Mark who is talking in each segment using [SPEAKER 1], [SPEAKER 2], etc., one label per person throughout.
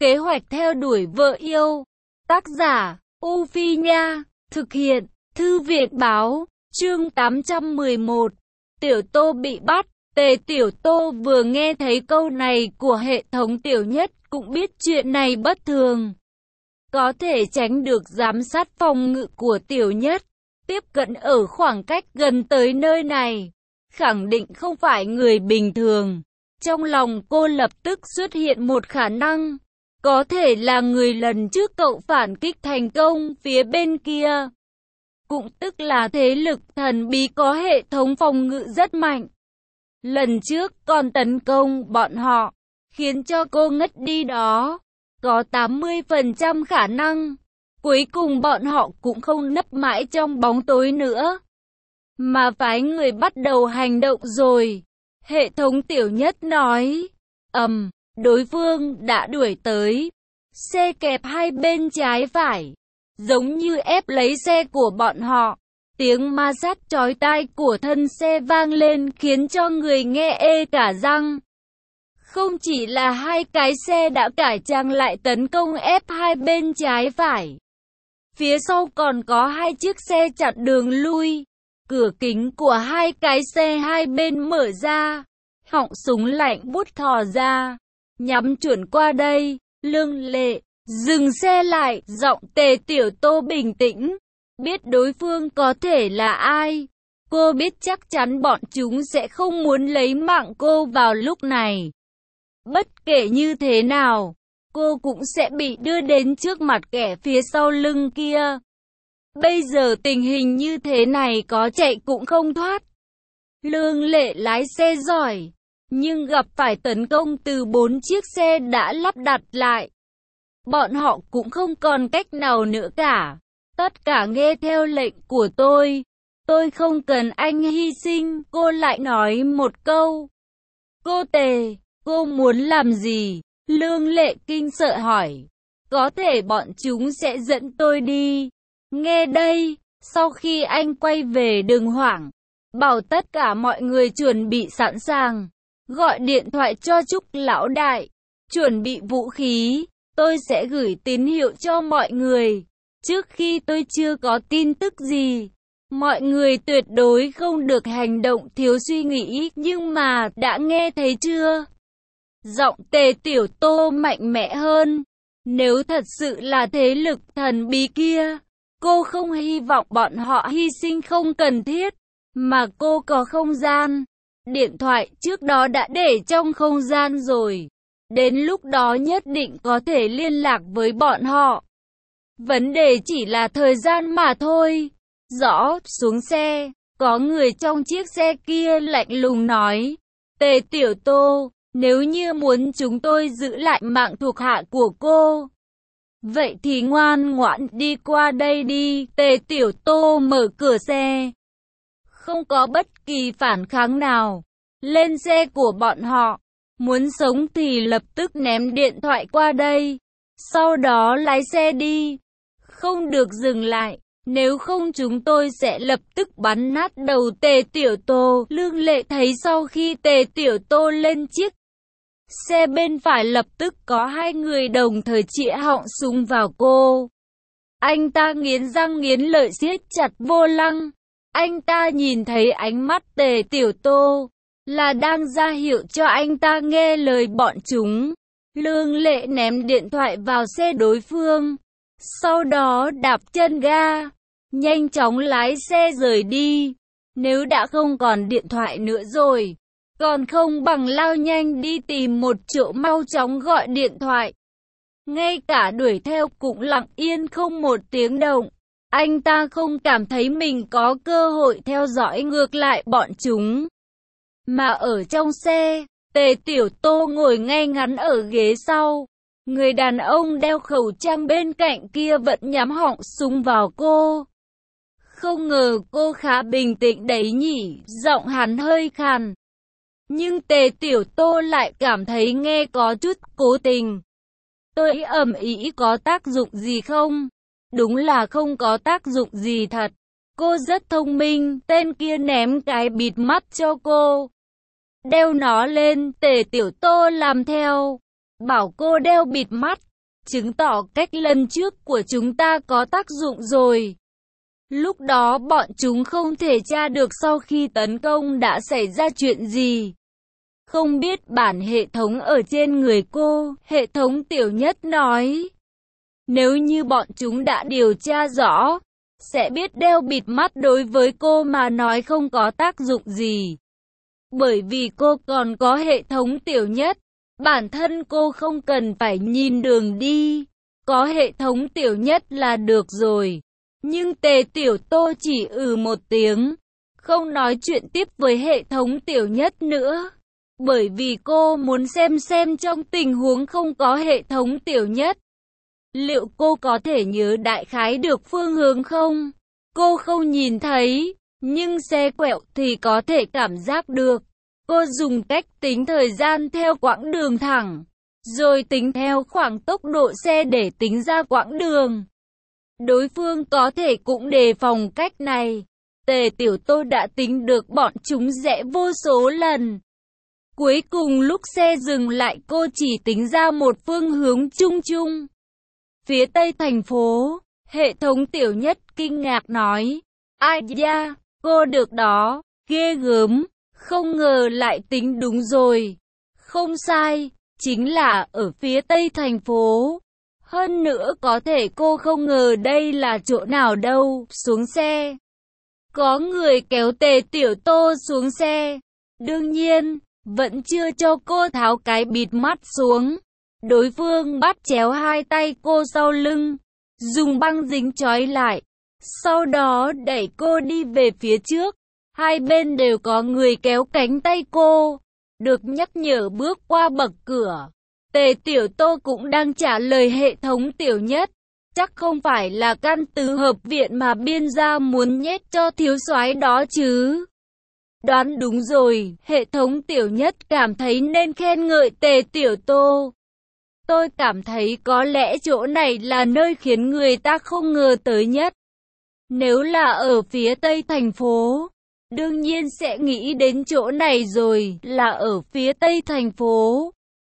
[SPEAKER 1] Kế hoạch theo đuổi vợ yêu. Tác giả, U Phi Nha. Thực hiện, Thư viện Báo. Chương 811. Tiểu Tô bị bắt. Tề Tiểu Tô vừa nghe thấy câu này của hệ thống Tiểu Nhất cũng biết chuyện này bất thường. Có thể tránh được giám sát phòng ngự của Tiểu Nhất. Tiếp cận ở khoảng cách gần tới nơi này. Khẳng định không phải người bình thường. Trong lòng cô lập tức xuất hiện một khả năng. Có thể là người lần trước cậu phản kích thành công phía bên kia. Cũng tức là thế lực thần bí có hệ thống phòng ngự rất mạnh. Lần trước còn tấn công bọn họ, khiến cho cô ngất đi đó. Có 80% khả năng. Cuối cùng bọn họ cũng không nấp mãi trong bóng tối nữa. Mà phái người bắt đầu hành động rồi. Hệ thống Tiểu Nhất nói. Đối phương đã đuổi tới. Xe kẹp hai bên trái phải. Giống như ép lấy xe của bọn họ. Tiếng ma sát chói tai của thân xe vang lên khiến cho người nghe ê cả răng. Không chỉ là hai cái xe đã cải trang lại tấn công ép hai bên trái phải. Phía sau còn có hai chiếc xe chặn đường lui. Cửa kính của hai cái xe hai bên mở ra. Họng súng lạnh buốt thò ra. Nhắm chuẩn qua đây. Lương Lệ dừng xe lại. Giọng Tề Tiểu Tô bình tĩnh. Biết đối phương có thể là ai. Cô biết chắc chắn bọn chúng sẽ không muốn lấy mạng cô vào lúc này. Bất kể như thế nào, cô cũng sẽ bị đưa đến trước mặt kẻ phía sau lưng kia. Bây giờ tình hình như thế này có chạy cũng không thoát. Lương Lệ lái xe giỏi, nhưng gặp phải tấn công từ 4 chiếc xe đã lắp đặt lại. Bọn họ cũng không còn cách nào nữa cả. Tất cả nghe theo lệnh của tôi. Tôi không cần anh hy sinh. Cô lại nói một câu. Cô Tề, cô muốn làm gì? Lương Lệ kinh sợ hỏi. Có thể bọn chúng sẽ dẫn tôi đi. Nghe đây, sau khi anh quay về đừng hoảng. Bảo tất cả mọi người chuẩn bị sẵn sàng. Gọi điện thoại cho Trúc lão đại. Chuẩn bị vũ khí. Tôi sẽ gửi tín hiệu cho mọi người. Trước khi tôi chưa có tin tức gì, mọi người tuyệt đối không được hành động thiếu suy nghĩ, nhưng mà đã nghe thấy chưa? Giọng Tề Tiểu Tô mạnh mẽ hơn. Nếu thật sự là thế lực thần bí kia, cô không hy vọng bọn họ hy sinh không cần thiết, mà cô có không gian. Điện thoại trước đó đã để trong không gian rồi. Đến lúc đó nhất định có thể liên lạc với bọn họ. Vấn đề chỉ là thời gian mà thôi. Rõ, xuống xe. Có người trong chiếc xe kia lạnh lùng nói. Tề Tiểu Tô, nếu như muốn chúng tôi giữ lại mạng thuộc hạ của cô, vậy thì ngoan ngoãn đi qua đây đi. Tề Tiểu Tô mở cửa xe. Không có bất kỳ phản kháng nào. Lên xe của bọn họ. Muốn sống thì lập tức ném điện thoại qua đây. Sau đó lái xe đi. Không được dừng lại. Nếu không chúng tôi sẽ lập tức bắn nát đầu Tề Tiểu Tô. Lương Lệ thấy sau khi Tề Tiểu Tô lên chiếc xe bên phải lập tức có hai người đồng thời chĩa họng súng vào cô. Anh ta nghiến răng nghiến lợi siết chặt vô lăng. Anh ta nhìn thấy ánh mắt Tề Tiểu Tô là đang ra hiệu cho anh ta nghe lời bọn chúng. Lương Lệ ném điện thoại vào xe đối phương. Sau đó đạp chân ga, nhanh chóng lái xe rời đi. Nếu đã không còn điện thoại nữa rồi, còn không bằng lao nhanh đi tìm một chỗ mau chóng gọi điện thoại. Ngay cả đuổi theo cũng lặng yên không một tiếng động. Anh ta không cảm thấy mình có cơ hội theo dõi ngược lại bọn chúng. Mà ở trong xe, Tề Tiểu Tô ngồi ngay ngắn ở ghế sau. Người đàn ông đeo khẩu trang bên cạnh kia vẫn nhắm họng súng vào cô. Không ngờ cô khá bình tĩnh đấy nhỉ, giọng hắn hơi khàn. Nhưng Tề Tiểu Tô lại cảm thấy nghe có chút cố tình. Tôi ầm ĩ có tác dụng gì không? Đúng là không có tác dụng gì thật. Cô rất thông minh, tên kia ném cái bịt mắt cho cô. Đeo nó lên, Tề Tiểu Tô làm theo. Bảo cô đeo bịt mắt, chứng tỏ cách lần trước của chúng ta có tác dụng rồi. Lúc đó bọn chúng không thể tra được sau khi tấn công đã xảy ra chuyện gì. Không biết bản hệ thống ở trên người cô, hệ thống tiểu nhất nói. Nếu như bọn chúng đã điều tra rõ, sẽ biết đeo bịt mắt đối với cô mà nói không có tác dụng gì. Bởi vì cô còn có hệ thống tiểu nhất, bản thân cô không cần phải nhìn đường đi. Có hệ thống tiểu nhất là được rồi. Nhưng Tề Tiểu Tô chỉ một tiếng, không nói chuyện tiếp với hệ thống tiểu nhất nữa. Bởi vì cô muốn xem trong tình huống không có hệ thống tiểu nhất, liệu cô có thể nhớ đại khái được phương hướng không? Cô không nhìn thấy, nhưng xe quẹo thì có thể cảm giác được. Cô dùng cách tính thời gian theo quãng đường thẳng, rồi tính theo khoảng tốc độ xe để tính ra quãng đường. Đối phương có thể cũng đề phòng cách này. Tề Tiểu Tô đã tính được bọn chúng rẽ vô số lần. Cuối cùng lúc xe dừng lại cô chỉ tính ra một phương hướng chung chung. Phía tây thành phố, hệ thống tiểu nhất kinh ngạc nói. Ai da, cô được đó, ghê gớm, không ngờ lại tính đúng rồi. Không sai, chính là ở phía tây thành phố. Hơn nữa có thể cô không ngờ đây là chỗ nào đâu. Xuống xe. Có người kéo Tề Tiểu Tô xuống xe. Đương nhiên, vẫn chưa cho cô tháo cái bịt mắt xuống. Đối phương bắt chéo hai tay cô sau lưng, dùng băng dính trói lại. Sau đó đẩy cô đi về phía trước. Hai bên đều có người kéo cánh tay cô. Được nhắc nhở bước qua bậc cửa. Tề Tiểu Tô cũng đang trả lời hệ thống tiểu nhất. Chắc không phải là căn tứ hợp viện mà biên gia muốn nhét cho thiếu soái đó chứ. Đoán đúng rồi, hệ thống tiểu nhất cảm thấy nên khen ngợi Tề Tiểu Tô. Tôi cảm thấy có lẽ chỗ này là nơi khiến người ta không ngờ tới nhất. Nếu là ở phía tây thành phố, đương nhiên sẽ nghĩ đến chỗ này rồi, là ở phía tây thành phố.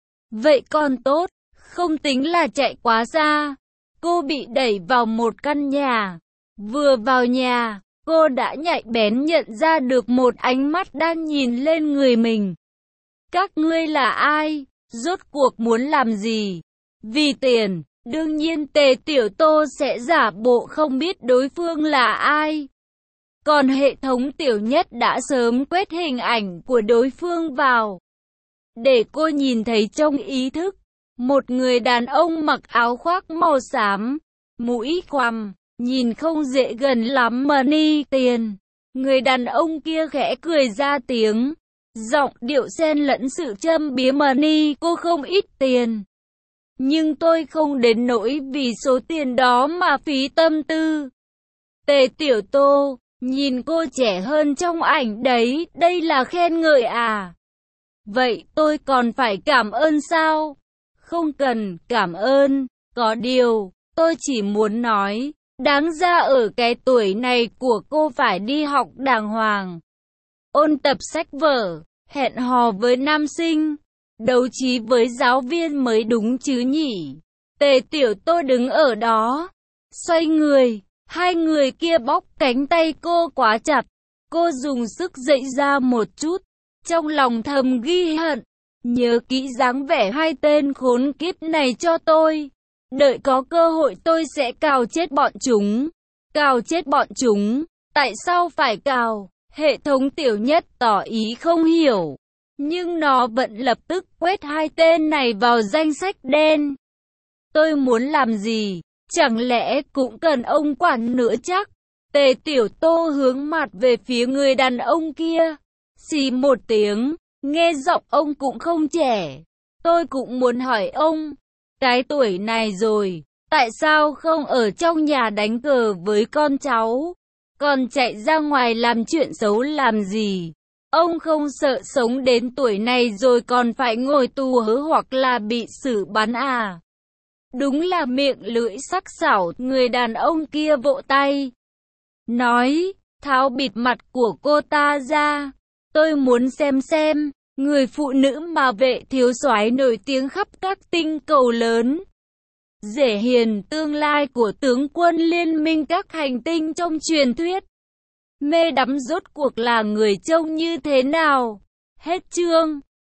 [SPEAKER 1] Vậy còn tốt, không tính là chạy quá xa. Cô bị đẩy vào một căn nhà. Vừa vào nhà, cô đã nhạy bén nhận ra được một ánh mắt đang nhìn lên người mình. Các ngươi là ai? Rốt cuộc muốn làm gì? Vì tiền, đương nhiên Tề Tiểu Tô sẽ giả bộ không biết đối phương là ai. Còn hệ thống tiểu nhất đã sớm quét hình ảnh của đối phương vào. Để cô nhìn thấy trong ý thức, một người đàn ông mặc áo khoác màu xám, mũi khoằm, nhìn không dễ gần lắm mà ni tiền. Người đàn ông kia khẽ cười ra tiếng, giọng điệu xen lẫn sự châm biếm mà ni cô không ít tiền. Nhưng tôi không đến nỗi vì số tiền đó mà phí tâm tư. Tề Tiểu Tô, nhìn cô trẻ hơn trong ảnh đấy, đây là khen ngợi à? Vậy tôi còn phải cảm ơn sao? Không cần cảm ơn, có điều, tôi chỉ muốn nói, đáng ra ở cái tuổi này của cô phải đi học đàng hoàng. Ôn tập sách vở, hẹn hò với nam sinh, đấu trí với giáo viên mới đúng chứ nhỉ? Tề Tiểu Tô đứng ở đó, xoay người, hai người kia bóp cánh tay cô quá chặt. Cô dùng sức dậy ra một chút, trong lòng thầm ghi hận. Nhớ kỹ dáng vẻ hai tên khốn kiếp này cho tôi. Đợi có cơ hội tôi sẽ cào chết bọn chúng. Cào chết bọn chúng. Tại sao phải cào? Hệ thống tiểu nhất tỏ ý không hiểu. Nhưng nó vẫn lập tức quét hai tên này vào danh sách đen. Tôi muốn làm gì? Chẳng lẽ cũng cần ông quản nữa chắc? Tề Tiểu Tô hướng mặt về phía người đàn ông kia. Xì một tiếng, nghe giọng ông cũng không trẻ. Tôi cũng muốn hỏi ông, cái tuổi này rồi, tại sao không ở trong nhà đánh cờ với con cháu? Còn chạy ra ngoài làm chuyện xấu làm gì? Ông không sợ sống đến tuổi này rồi còn phải ngồi tù hoặc là bị xử bắn à? Đúng là miệng lưỡi sắc sảo. Người đàn ông kia vỗ tay, nói, tháo bịt mặt của cô ta ra. Tôi muốn xem, người phụ nữ mà vệ thiếu soái nổi tiếng khắp các tinh cầu lớn. Dễ Hiền, tương lai của tướng quân liên minh các hành tinh trong truyền thuyết. Mê đắm rốt cuộc là người trông như thế nào? Hết chương.